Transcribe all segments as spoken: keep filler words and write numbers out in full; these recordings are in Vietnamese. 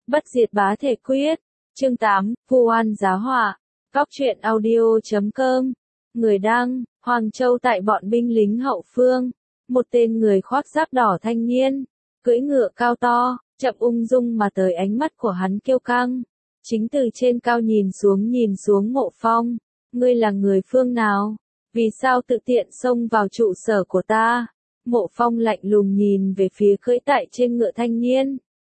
Bất diệt bá thể quyết. Chương tám, Vu oan giá họa. Góc truyện audio chấm com. Người đăng, Hoàng Châu tại bọn binh lính hậu phương. Một tên người khoác giáp đỏ thanh niên, cưỡi ngựa cao to, chậm ung dung mà tới ánh mắt của hắn kiêu căng. Chính từ trên cao nhìn xuống nhìn xuống Mộ Phong. Ngươi là người phương nào? Vì sao tự tiện xông vào trụ sở của ta? Mộ Phong lạnh lùng nhìn về phía cưỡi tại trên ngựa thanh niên.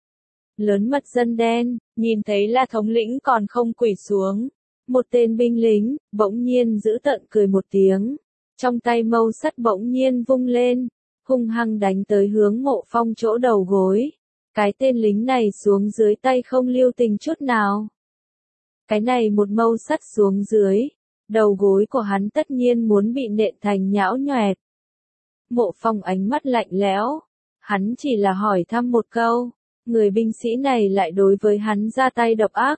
Lớn mật dân đen, nhìn thấy là thống lĩnh còn không quỳ xuống. Một tên binh lính, bỗng nhiên giữ tợn cười một tiếng. Trong tay mâu sắt bỗng nhiên vung lên, hung hăng đánh tới hướng Mộ Phong chỗ đầu gối. Cái tên lính này xuống dưới tay không lưu tình chút nào. Cái này một mâu sắt xuống dưới, đầu gối của hắn tất nhiên muốn bị nện thành nhão nhoẹt. Mộ Phong ánh mắt lạnh lẽo, hắn chỉ là hỏi thăm một câu, người binh sĩ này lại đối với hắn ra tay độc ác.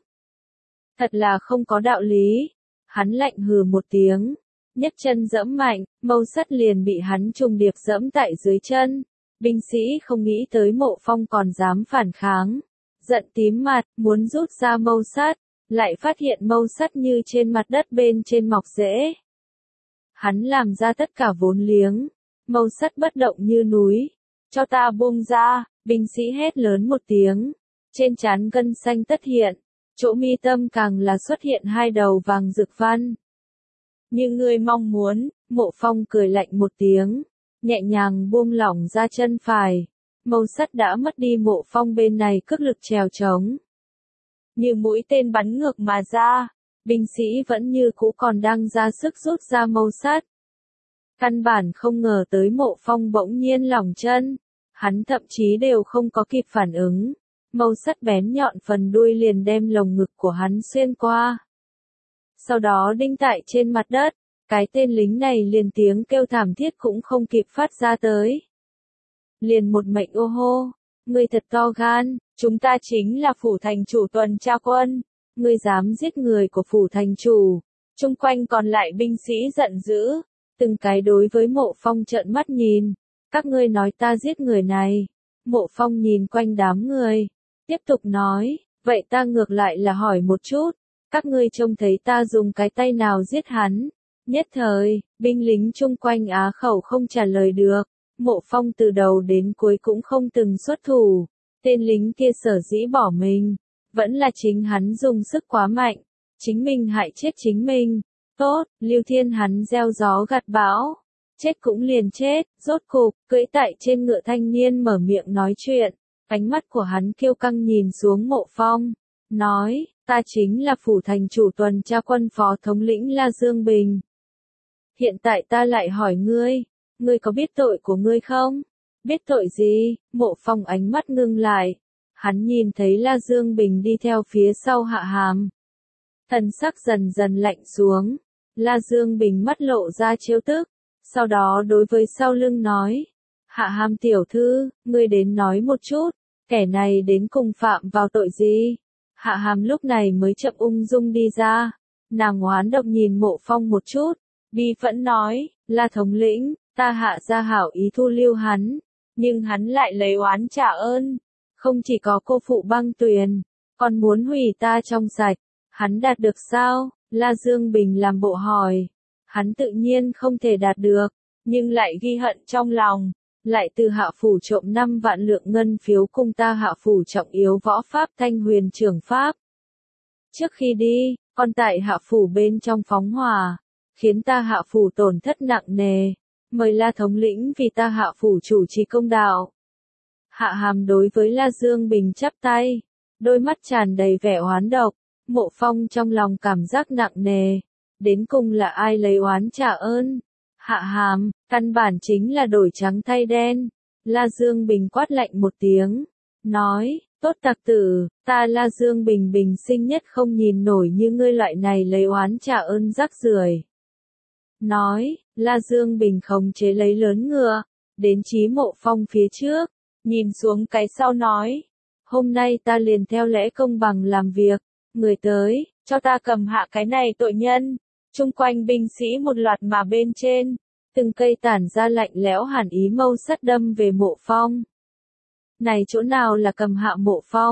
Thật là không có đạo lý. Hắn lạnh hừ một tiếng, nhấc chân giẫm mạnh, mâu sắt liền bị hắn trùng điệp giẫm tại dưới chân. Binh sĩ không nghĩ tới Mộ Phong còn dám phản kháng, giận tím mặt, muốn rút ra mâu sắt, lại phát hiện mâu sắt như trên mặt đất bên trên mọc rễ. Hắn làm ra tất cả vốn liếng, mâu sắt bất động như núi. Cho ta buông ra, binh sĩ hét lớn một tiếng, trên trán gân xanh tất hiện, chỗ mi tâm càng là xuất hiện hai đầu vàng rực văn. Như ngươi mong muốn, Mộ Phong cười lạnh một tiếng, nhẹ nhàng buông lỏng ra chân phải. Mâu sắt đã mất đi Mộ Phong bên này cước lực trèo trống. Như mũi tên bắn ngược mà ra, binh sĩ vẫn như cũ còn đang ra sức rút ra mâu sắt. Căn bản không ngờ tới Mộ Phong bỗng nhiên lỏng chân, hắn thậm chí đều không có kịp phản ứng. Mâu sắt bén nhọn phần đuôi liền đem lồng ngực của hắn xuyên qua. Sau đó đinh tại trên mặt đất, cái tên lính này liền tiếng kêu thảm thiết cũng không kịp phát ra tới. Liền một mệnh ô hô, ngươi thật to gan, chúng ta chính là phủ thành chủ tuần tra quân, ngươi dám giết người của phủ thành chủ. Chung quanh còn lại binh sĩ giận dữ, từng cái đối với Mộ Phong trợn mắt nhìn, các ngươi nói ta giết người này. Mộ Phong nhìn quanh đám người, tiếp tục nói, vậy ta ngược lại là hỏi một chút, các ngươi trông thấy ta dùng cái tay nào giết hắn? Nhất thời, binh lính chung quanh á khẩu không trả lời được. Mộ Phong từ đầu đến cuối cũng không từng xuất thủ. Tên lính kia sở dĩ bỏ mình, vẫn là chính hắn dùng sức quá mạnh, chính mình hại chết chính mình. Tốt, Lưu Thiên hắn gieo gió gặt bão, chết cũng liền chết. Rốt cục, cưỡi tại trên ngựa thanh niên mở miệng nói chuyện, ánh mắt của hắn kiêu căng nhìn xuống Mộ Phong, nói, ta chính là phủ thành chủ tuần tra quân phó thống lĩnh La Dương Bình. Hiện tại ta lại hỏi ngươi, ngươi có biết tội của ngươi không? Biết tội gì? Mộ Phong ánh mắt ngưng lại, hắn nhìn thấy La Dương Bình đi theo phía sau Hạ Hàm. Thần sắc dần dần lạnh xuống, La Dương Bình mắt lộ ra trêu tức, sau đó đối với sau lưng nói, Hạ Hàm tiểu thư, ngươi đến nói một chút, kẻ này đến cùng phạm vào tội gì? Hạ Hàm lúc này mới chậm ung dung đi ra, nàng oán độc nhìn Mộ Phong một chút, bi phẫn nói, La thống lĩnh, ta Hạ ra hảo ý thu lưu hắn, nhưng hắn lại lấy oán trả ơn, không chỉ có cô phụ băng tuyền, còn muốn hủy ta trong sạch, hắn đạt được sao? La Dương Bình làm bộ hỏi, hắn tự nhiên không thể đạt được, nhưng lại ghi hận trong lòng, lại từ Hạ phủ trộm năm vạn lượng ngân phiếu cung ta Hạ phủ trọng yếu võ pháp Thanh Huyền trưởng pháp. Trước khi đi, còn tại Hạ phủ bên trong phóng hỏa, khiến ta Hạ phủ tổn thất nặng nề, mời La thống lĩnh vì ta Hạ phủ chủ trì công đạo. Hạ Hàm đối với La Dương Bình chắp tay, đôi mắt tràn đầy vẻ oán độc. Mộ Phong trong lòng cảm giác nặng nề, đến cùng là ai lấy oán trả ơn? Hạ Hàm, căn bản chính là đổi trắng thay đen. La Dương Bình quát lạnh một tiếng, nói, tốt tặc tử, ta La Dương Bình bình sinh nhất không nhìn nổi như ngươi loại này lấy oán trả ơn rác rưởi. Nói, La Dương Bình khống chế lấy lớn ngựa, đến chí Mộ Phong phía trước, nhìn xuống cái sau nói, hôm nay ta liền theo lẽ công bằng làm việc. Người tới, cho ta cầm hạ cái này tội nhân. Chung quanh binh sĩ một loạt mà bên trên, từng cây tản ra lạnh lẽo hàn ý mâu sắt đâm về Mộ Phong. Này chỗ nào là cầm hạ Mộ Phong?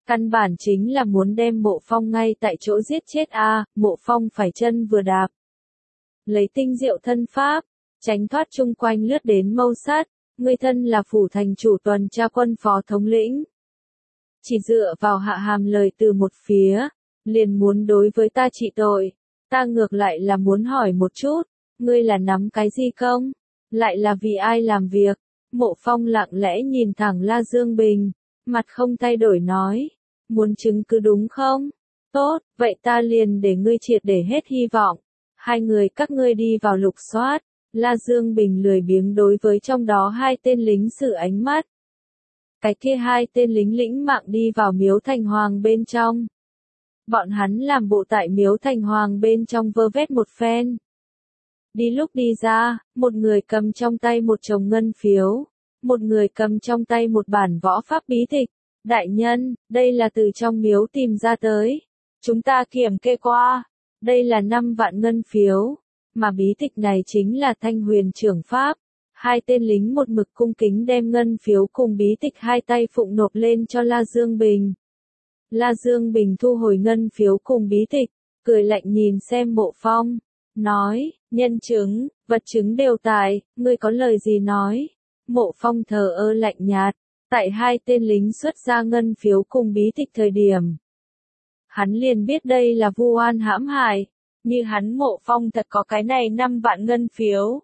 Căn bản chính là muốn đem Mộ Phong ngay tại chỗ giết chết a, à, Mộ Phong phải chân vừa đạp. Lấy tinh diệu thân pháp, tránh thoát chung quanh lướt đến mâu sát, ngươi thân là phủ thành chủ tuần tra quân phó thống lĩnh. Chỉ dựa vào Hạ Hàm lời từ một phía, liền muốn đối với ta trị tội, ta ngược lại là muốn hỏi một chút, ngươi là nắm cái gì công, lại là vì ai làm việc. Mộ Phong lặng lẽ nhìn thẳng La Dương Bình, mặt không thay đổi nói, muốn chứng cứ đúng không? Tốt, vậy ta liền để ngươi triệt để hết hy vọng. Hai người các ngươi đi vào lục soát. La Dương Bình lười biếng đối với trong đó hai tên lính sử ánh mắt. Cái kia hai tên lính lĩnh mạng đi vào miếu thành hoàng bên trong. Bọn hắn làm bộ tại miếu thành hoàng bên trong vơ vét một phen. Đi lúc đi ra, một người cầm trong tay một chồng ngân phiếu, một người cầm trong tay một bản võ pháp bí tịch. Đại nhân, đây là từ trong miếu tìm ra tới. Chúng ta kiểm kê qua, đây là năm vạn ngân phiếu, mà bí tịch này chính là Thanh Huyền Trưởng Pháp. Hai tên lính một mực cung kính đem ngân phiếu cùng bí tịch hai tay phụng nộp lên cho La Dương Bình. La Dương Bình thu hồi ngân phiếu cùng bí tịch, cười lạnh nhìn xem Mộ Phong, nói, nhân chứng, vật chứng đều tại, ngươi có lời gì nói. Mộ Phong thờ ơ lạnh nhạt, tại hai tên lính xuất ra ngân phiếu cùng bí tịch thời điểm. Hắn liền biết đây là vu oan hãm hại, như hắn Mộ Phong thật có cái này năm vạn ngân phiếu.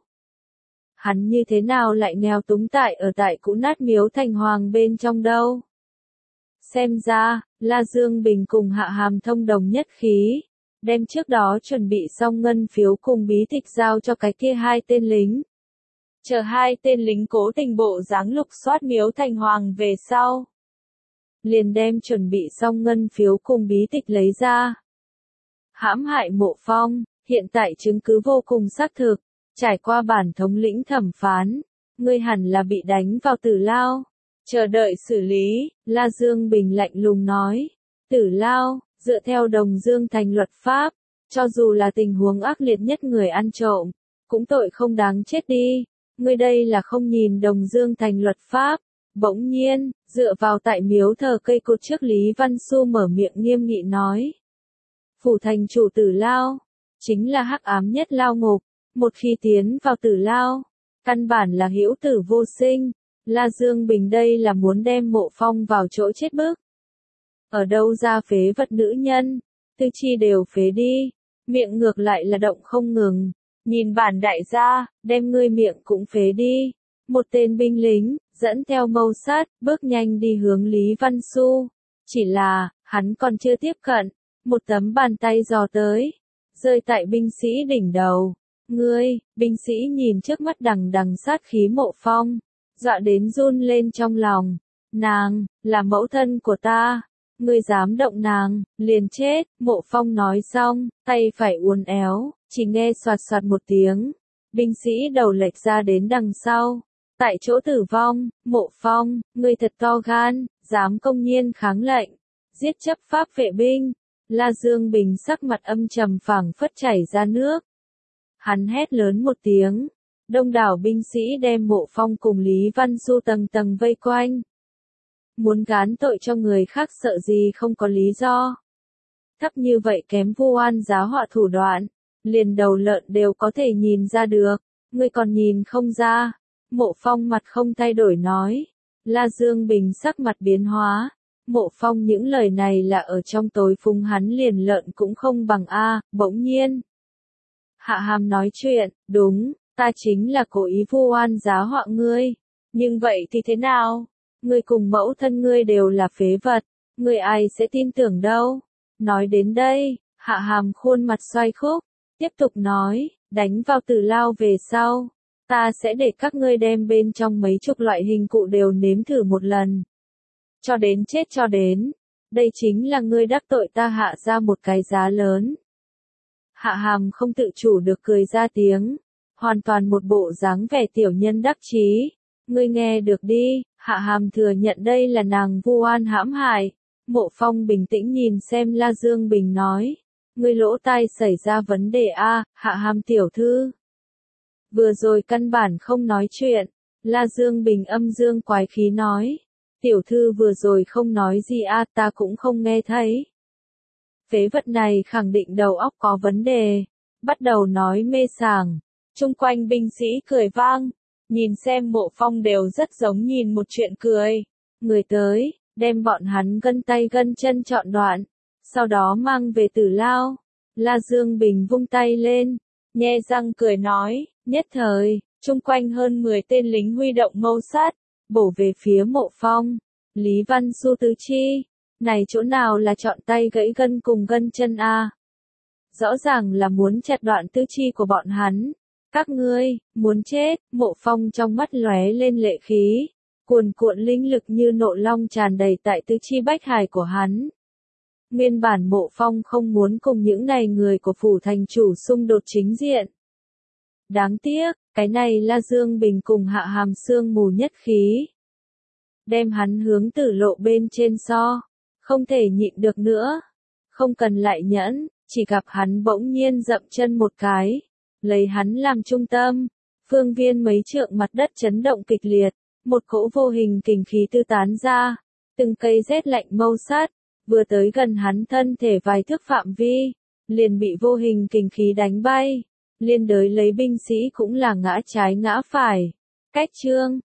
Hắn như thế nào lại nghèo túng tại ở tại cũ nát miếu thành hoàng bên trong đâu. Xem ra, La Dương Bình cùng Hạ Hàm thông đồng nhất khí, đem trước đó chuẩn bị xong ngân phiếu cùng bí tịch giao cho cái kia hai tên lính. Chờ hai tên lính cố tình bộ dáng lục soát miếu thành hoàng về sau. Liền đem chuẩn bị xong ngân phiếu cùng bí tịch lấy ra. Hãm hại Mộ Phong, hiện tại chứng cứ vô cùng xác thực, trải qua bản thống lĩnh thẩm phán, ngươi hẳn là bị đánh vào tử lao. Chờ đợi xử lý, La Dương Bình lạnh lùng nói, tử lao, dựa theo Đồng Dương Thành luật pháp, cho dù là tình huống ác liệt nhất người ăn trộm, cũng tội không đáng chết đi. Ngươi đây là không nhìn Đồng Dương Thành luật pháp. Bỗng nhiên, dựa vào tại miếu thờ cây cột trước Lý Văn Xu mở miệng nghiêm nghị nói. Phủ thành chủ tử lao, chính là hắc ám nhất lao ngục, một khi tiến vào tử lao, căn bản là hữu tử vô sinh. La Dương Bình đây là muốn đem Mộ Phong vào chỗ chết bức. Ở đâu ra phế vật nữ nhân, tư chi đều phế đi, miệng ngược lại là động không ngừng. Nhìn bản đại gia, đem ngươi miệng cũng phế đi. Một tên binh lính, dẫn theo mâu sát, bước nhanh đi hướng Lý Văn Xu. Chỉ là, hắn còn chưa tiếp cận, một tấm bàn tay giò tới, rơi tại binh sĩ đỉnh đầu. Ngươi, binh sĩ nhìn trước mắt đằng đằng sát khí Mộ Phong, dọa đến run lên trong lòng. Nàng, là mẫu thân của ta. Ngươi dám động nàng, liền chết. Mộ Phong nói xong, tay phải uốn éo, chỉ nghe soạt soạt một tiếng. Binh sĩ đầu lệch ra đến đằng sau. Tại chỗ tử vong. Mộ Phong, ngươi thật to gan, dám công nhiên kháng lệnh, giết chấp pháp vệ binh. La Dương Bình sắc mặt âm trầm phảng phất chảy ra nước. Hắn hét lớn một tiếng. Đông đảo binh sĩ đem Mộ Phong cùng Lý Văn Xu tầng tầng vây quanh. Muốn gán tội cho người khác sợ gì không có lý do. Thấp như vậy kém vu oan giá họa thủ đoạn, liền đầu lợn đều có thể nhìn ra được, ngươi còn nhìn không ra. Mộ Phong mặt không thay đổi nói. La Dương Bình sắc mặt biến hóa. Mộ Phong những lời này là ở trong tối phung hắn liền lợn cũng không bằng a. Bỗng nhiên Hạ Hàm nói chuyện, đúng, ta chính là cố ý vu oan giá họa ngươi. Nhưng vậy thì thế nào? Ngươi cùng mẫu thân ngươi đều là phế vật, ngươi ai sẽ tin tưởng đâu. Nói đến đây, Hạ Hàm khuôn mặt xoay khúc, tiếp tục nói, đánh vào tử lao về sau, ta sẽ để các ngươi đem bên trong mấy chục loại hình cụ đều nếm thử một lần. Cho đến chết cho đến, đây chính là ngươi đắc tội ta Hạ ra một cái giá lớn. Hạ Hàm không tự chủ được cười ra tiếng, hoàn toàn một bộ dáng vẻ tiểu nhân đắc chí. Ngươi nghe được đi, Hạ Hàm thừa nhận đây là nàng vu oan hãm hại. Mộ Phong bình tĩnh nhìn xem La Dương Bình nói, ngươi lỗ tai xảy ra vấn đề a, Hạ Hàm tiểu thư. Vừa rồi căn bản không nói chuyện, La Dương Bình âm dương quái khí nói, Tiểu thư vừa rồi không nói gì à, ta cũng không nghe thấy. Phế vật này khẳng định đầu óc có vấn đề, bắt đầu nói mê sảng. Chung quanh binh sĩ cười vang, nhìn xem Mộ Phong đều rất giống nhìn một chuyện cười. Người tới, đem bọn hắn gân tay gân chân chọn đoạn, sau đó mang về Tử Lao. La Dương Bình vung tay lên, nhe răng cười nói, nhất thời, chung quanh hơn mười tên lính huy động mâu sát, bổ về phía Mộ Phong. Lý Văn Du tứ chi, này chỗ nào là chọn tay gãy gân cùng gân chân a? Rõ ràng là muốn chặt đoạn tứ chi của bọn hắn. Các ngươi, muốn chết, Mộ Phong trong mắt lóe lên lệ khí, cuồn cuộn linh lực như nộ long tràn đầy tại tứ chi bách hải của hắn. Nguyên bản Mộ Phong không muốn cùng những này người của phủ thành chủ xung đột chính diện. Đáng tiếc, cái này La Dương Bình cùng Hạ Hàm Sương mù nhất khí. Đem hắn hướng Tử Lộ bên trên so, không thể nhịn được nữa. Không cần lại nhẫn, chỉ gặp hắn bỗng nhiên dậm chân một cái, lấy hắn làm trung tâm, phương viên mấy trượng mặt đất chấn động kịch liệt, một cỗ vô hình kình khí tư tán ra, từng cây rét lạnh mâu sát, vừa tới gần hắn thân thể vài thước phạm vi, liền bị vô hình kình khí đánh bay, liên đới lấy binh sĩ cũng là ngã trái ngã phải. Cách chương